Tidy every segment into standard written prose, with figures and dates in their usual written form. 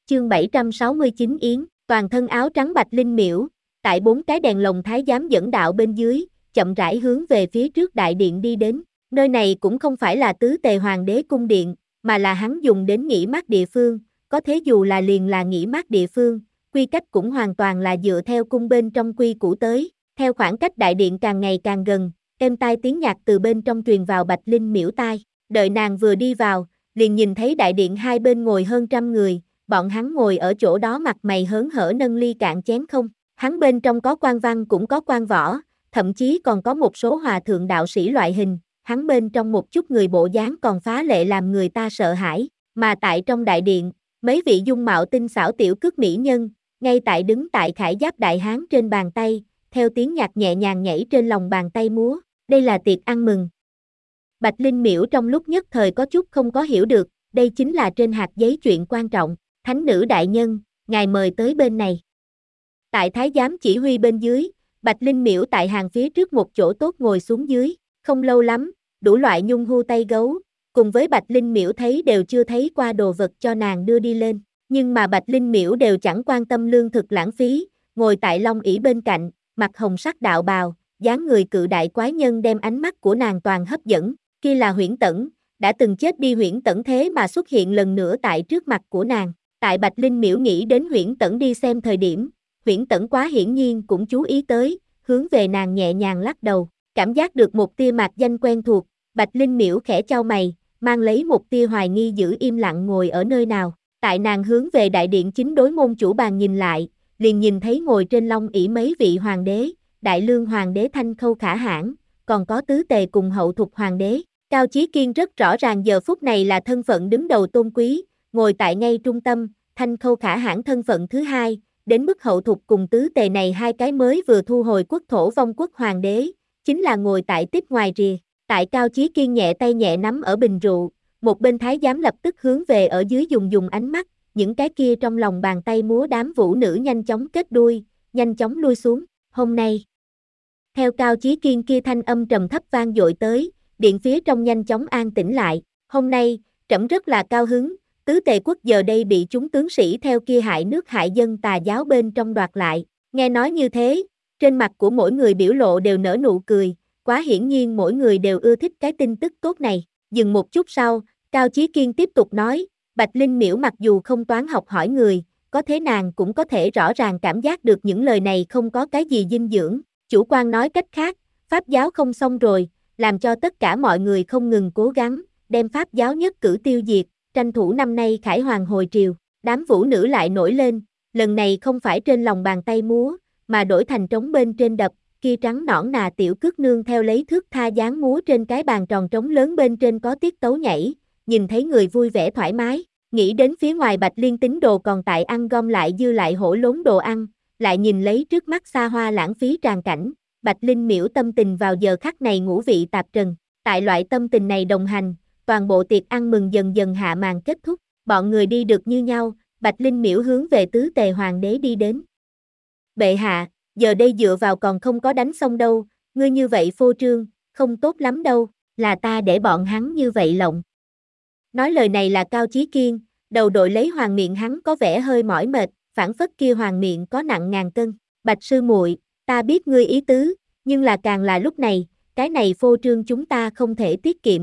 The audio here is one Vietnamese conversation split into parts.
Chương 769 Yến, toàn thân áo trắng bạch linh miễu, tại 4 cái đèn lồng thái giám dẫn đạo bên dưới, chậm rãi hướng về phía trước đại điện đi đến. Nơi này cũng không phải là tứ tề hoàng đế cung điện, mà là hắn dùng đến nghỉ mát địa phương, có thế dù là liền là nghỉ mát địa phương, quy cách cũng hoàn toàn là dựa theo cung bên trong quy củ tới. Theo khoảng cách đại điện càng ngày càng gần, êm tai tiếng nhạc từ bên trong truyền vào bạch linh miễu tai. Đợi nàng vừa đi vào, liền nhìn thấy đại điện hai bên ngồi hơn 100 người, bọn hắn ngồi ở chỗ đó mặt mày hớn hở nâng ly cạn chén không. Hắn bên trong có quan văn cũng có quan võ, thậm chí còn có một số hòa thượng đạo sĩ loại hình, hắn bên trong một chút người bộ dáng còn phá lệ làm người ta sợ hãi, mà tại trong đại điện, mấy vị dung mạo tinh xảo tiểu cước mỹ nhân, ngay tại đứng tại khải giáp đại hán trên bàn tay, theo tiếng nhạc nhẹ nhàng nhảy trên lòng bàn tay múa, đây là tiệc ăn mừng. Bạch Linh Miễu trong lúc nhất thời có chút không có hiểu được, đây chính là trên hạt giấy chuyện quan trọng, thánh nữ đại nhân, ngài mời tới bên này. Tại thái giám chỉ huy bên dưới, Bạch Linh Miễu tại hàng phía trước một chỗ tốt ngồi xuống dưới, không lâu lắm, đủ loại nhung hưu tay gấu, cùng với Bạch Linh Miễu thấy đều chưa thấy qua đồ vật cho nàng đưa đi lên, nhưng mà Bạch Linh Miễu đều chẳng quan tâm lương thực lãng phí, ngồi tại long ỷ bên cạnh, mặc hồng sắc đạo bào, dáng người cự đại quái nhân đem ánh mắt của nàng toàn hấp dẫn, kia là Huyễn Tẩn, đã từng chết đi Huyễn Tẩn thế mà xuất hiện lần nữa tại trước mặt của nàng. Tại Bạch Linh Miễu nghĩ đến Huyễn Tẩn đi xem thời điểm, Huyễn Tẩn quá hiển nhiên cũng chú ý tới, hướng về nàng nhẹ nhàng lắc đầu, cảm giác được một tia mạc danh quen thuộc, Bạch Linh Miễu khẽ chau mày, mang lấy một tia hoài nghi giữ im lặng ngồi ở nơi nào. Tại nàng hướng về đại điện chính đối môn chủ bàn nhìn lại, liền nhìn thấy ngồi trên long ỷ mấy vị hoàng đế, Đại Lương hoàng đế Thanh Khâu Khả Hãn, còn có tứ tề cùng hậu thục hoàng đế. Cao Chí Kiên rất rõ ràng giờ phút này là thân phận đứng đầu tôn quý, ngồi tại ngay trung tâm, Thanh Khâu Khả Hãn thân phận thứ hai, đến mức hậu thục cùng tứ tề này hai cái mới vừa thu hồi quốc thổ vong quốc hoàng đế, chính là ngồi tại tiếp ngoài rìa. Tại Cao Chí Kiên nhẹ tay nhẹ nắm ở bình rượu, một bên thái giám lập tức hướng về ở dưới dùng ánh mắt, những cái kia trong lòng bàn tay múa đám vũ nữ nhanh chóng kết đuôi, nhanh chóng lui xuống. Hôm nay, theo Cao Chí Kiên kia thanh âm trầm thấp vang dội tới, điện phía trong nhanh chóng an tĩnh lại. Hôm nay, trẫm rất là cao hứng, tứ tề quốc giờ đây bị chúng tướng sĩ theo kia hại nước hại dân tà giáo bên trong đoạt lại. Nghe nói như thế, trên mặt của mỗi người biểu lộ đều nở nụ cười, quá hiển nhiên mỗi người đều ưa thích cái tin tức tốt này. Dừng một chút sau, Cao Chí Kiên tiếp tục nói, Bạch Linh Miễu mặc dù không toán học hỏi người, có thế nàng cũng có thể rõ ràng cảm giác được những lời này không có cái gì dinh dưỡng. Chủ quan nói cách khác, Pháp giáo không xong rồi, làm cho tất cả mọi người không ngừng cố gắng, đem Pháp giáo nhất cử tiêu diệt, tranh thủ năm nay khải hoàng hồi triều. Đám vũ nữ lại nổi lên, lần này không phải trên lòng bàn tay múa, mà đổi thành trống bên trên đập, kia trắng nõn nà tiểu cước nương theo lấy thước tha dáng múa trên cái bàn tròn trống lớn bên trên có tiết tấu nhảy, nhìn thấy người vui vẻ thoải mái, nghĩ đến phía ngoài Bạch Liên tín đồ còn tại ăn gom lại dư lại hổ lốn đồ ăn, lại nhìn lấy trước mắt xa hoa lãng phí tràn cảnh, Bạch Linh Miễu tâm tình vào giờ khắc này ngũ vị tạp trần. Tại loại tâm tình này đồng hành, toàn bộ tiệc ăn mừng dần dần hạ màn kết thúc, bọn người đi được như nhau, Bạch Linh Miễu hướng về tứ tề hoàng đế đi đến. Bệ hạ, giờ đây dựa vào còn không có đánh xong đâu, ngươi như vậy phô trương, không tốt lắm đâu, là ta để bọn hắn như vậy lộng. Nói lời này là Cao Chí Kiên, đầu đội lấy hoàng miệng hắn có vẻ hơi mỏi mệt, phảng phất kia hoàng miệng có nặng ngàn cân. Bạch sư muội, ta biết ngươi ý tứ, nhưng là càng là lúc này, cái này phô trương chúng ta không thể tiết kiệm.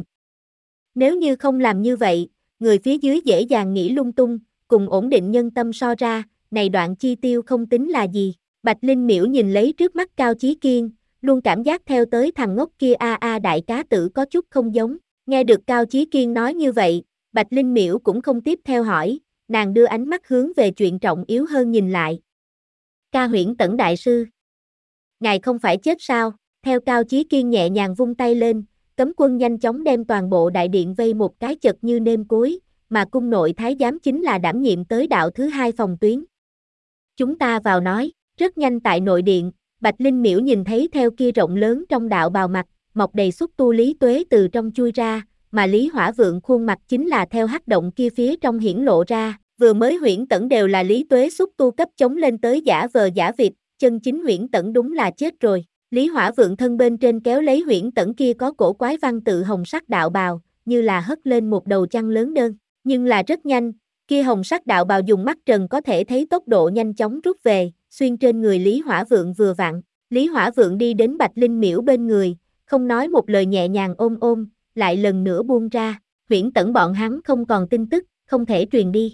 Nếu như không làm như vậy, người phía dưới dễ dàng nghĩ lung tung, cùng ổn định nhân tâm so ra, này đoạn chi tiêu không tính là gì. Bạch Linh Miễu nhìn lấy trước mắt Cao Chí Kiên, luôn cảm giác theo tới thằng ngốc kia đại cá tử có chút không giống. Nghe được Cao Chí Kiên nói như vậy, Bạch Linh Miễu cũng không tiếp theo hỏi, nàng đưa ánh mắt hướng về chuyện trọng yếu hơn nhìn lại. Ca Huyễn Tẩn đại sư, ngài không phải chết sao? Theo Cao Chí Kiên nhẹ nhàng vung tay lên, cấm quân nhanh chóng đem toàn bộ đại điện vây một cái chật như nêm cối, mà cung nội thái giám chính là đảm nhiệm tới đạo thứ hai phòng tuyến. Chúng ta vào nói, rất nhanh tại nội điện, Bạch Linh Miễu nhìn thấy theo kia rộng lớn trong đạo bào mặt, mọc đầy xúc tu Lý Tuế từ trong chui ra, mà Lý Hỏa Vượng khuôn mặt chính là theo hắc động kia phía trong hiển lộ ra, vừa mới Huyễn Tẩn đều là Lý Tuế xúc tu cấp chống lên tới giả vờ giả vịt, chân chính Huyễn Tẩn đúng là chết rồi. Lý Hỏa Vượng thân bên trên kéo lấy Huyễn Tẩn kia có cổ quái văn tự hồng sắc đạo bào, như là hất lên một đầu chăn lớn đơn, nhưng là rất nhanh, Kia hồng sắc đạo bào dùng mắt trần có thể thấy tốc độ nhanh chóng rút về, xuyên trên người Lý Hỏa Vượng vừa vặn. Lý Hỏa Vượng đi đến Bạch Linh Miễu bên người, không nói một lời nhẹ nhàng ôm ôm, lại lần nữa buông ra. Huyễn Tẫn bọn hắn không còn tin tức, không thể truyền đi.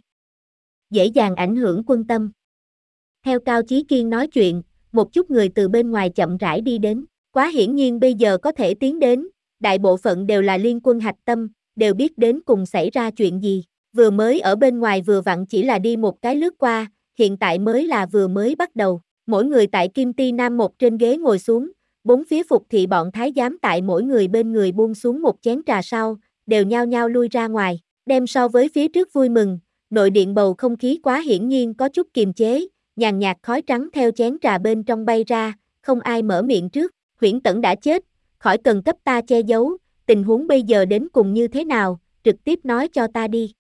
Dễ dàng ảnh hưởng quân tâm. Theo Cao Chí Kiên nói chuyện, một chút người từ bên ngoài chậm rãi đi đến. Quá hiển nhiên bây giờ có thể tiến đến, đại bộ phận đều là liên quân hạch tâm, đều biết đến cùng xảy ra chuyện gì. Vừa mới ở bên ngoài vừa vặn chỉ là đi một cái lướt qua, hiện tại mới là vừa mới bắt đầu. Mỗi người tại Kim Ti Nam một trên ghế ngồi xuống, bốn phía phục thị bọn thái giám tại mỗi người bên người buông xuống một chén trà sau, đều nhao nhao lui ra ngoài. Đem so với phía trước vui mừng, nội điện bầu không khí quá hiển nhiên có chút kiềm chế, nhàn nhạt khói trắng theo chén trà bên trong bay ra, không ai mở miệng trước. Huyễn Tẫn đã chết, khỏi cần cấp ta che giấu, tình huống bây giờ đến cùng như thế nào, trực tiếp nói cho ta đi.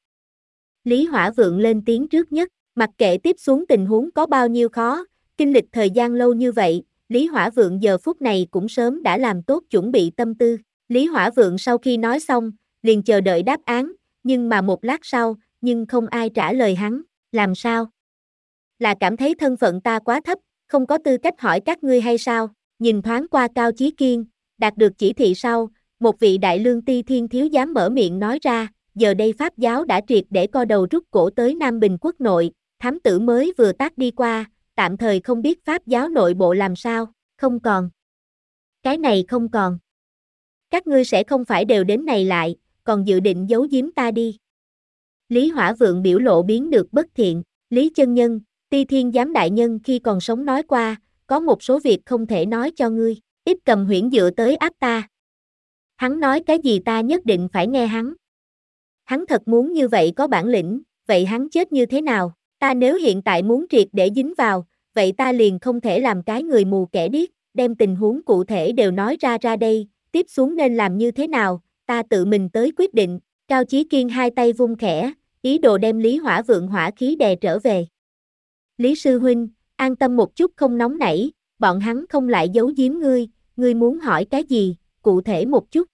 Lý Hỏa Vượng lên tiếng trước nhất, mặc kệ tiếp xuống tình huống có bao nhiêu khó, kinh lịch thời gian lâu như vậy, Lý Hỏa Vượng giờ phút này cũng sớm đã làm tốt chuẩn bị tâm tư. Lý Hỏa Vượng sau khi nói xong, liền chờ đợi đáp án, nhưng mà một lát sau, nhưng không ai trả lời hắn. Làm sao? Là cảm thấy thân phận ta quá thấp, không có tư cách hỏi các ngươi hay sao? Nhìn thoáng qua Cao Chí Kiên, đạt được chỉ thị sau, một vị đại lương ti thiên thiếu dám mở miệng nói ra, giờ đây Pháp giáo đã triệt để co đầu rút cổ tới Nam Bình quốc nội, thám tử mới vừa tác đi qua, tạm thời không biết Pháp giáo nội bộ làm sao, không còn. Cái này không còn. Các ngươi sẽ không phải đều đến này lại, còn dự định giấu giếm ta đi. Lý Hỏa Vượng biểu lộ biến được bất thiện, Lý chân nhân, Ti Thiên giám đại nhân khi còn sống nói qua, có một số việc không thể nói cho ngươi, ít cầm huyễn dựa tới áp ta. Hắn nói cái gì ta nhất định phải nghe hắn. Hắn thật muốn như vậy có bản lĩnh, vậy hắn chết như thế nào? Ta nếu hiện tại muốn triệt để dính vào, vậy ta liền không thể làm cái người mù kẻ điếc, đem tình huống cụ thể đều nói ra đây, tiếp xuống nên làm như thế nào, ta tự mình tới quyết định. Cao Chí Kiên hai tay vung khẽ, ý đồ đem Lý Hỏa Vượng hỏa khí đè trở về. Lý sư huynh, an tâm một chút không nóng nảy, bọn hắn không lại giấu giếm ngươi muốn hỏi cái gì, cụ thể một chút.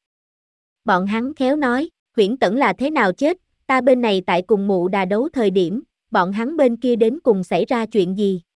Bọn hắn khéo nói, Huyễn Tẫn là thế nào chết, ta bên này tại cùng mụ đà đấu thời điểm, bọn hắn bên kia đến cùng xảy ra chuyện gì,